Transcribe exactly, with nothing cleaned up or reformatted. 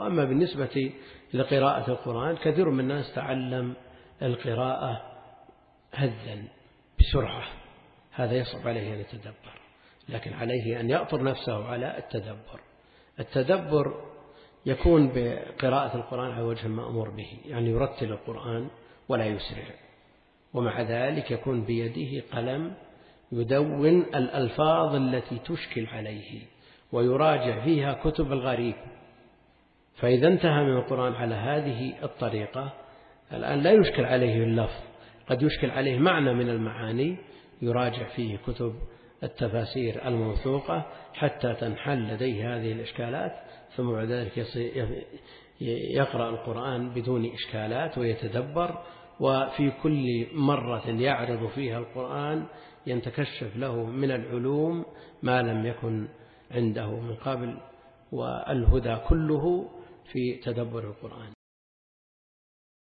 وأما بالنسبة لقراءة القرآن كثير من الناس تعلم القراءة هزا بسرعة، هذا يصعب عليه أن يتدبر، لكن عليه أن يأطر نفسه على التدبر. التدبر يكون بقراءة القرآن على وجه المأمور به، يعني يرتل القرآن ولا يسرع، ومع ذلك يكون بيده قلم يدون الألفاظ التي تشكل عليه ويراجع فيها كتب الغريب. فإذا انتهى من القرآن على هذه الطريقة الآن لا يشكل عليه اللفظ، قد يشكل عليه معنى من المعاني، يراجع فيه كتب التفاسير الموثوقة حتى تنحل لديه هذه الإشكالات، ثم بعد ذلك يقرأ القرآن بدون إشكالات ويتدبر، وفي كل مرة يعرض فيها القرآن ينتكشف له من العلوم ما لم يكن عنده من قبل، والهدى كله في تدبر القرآن.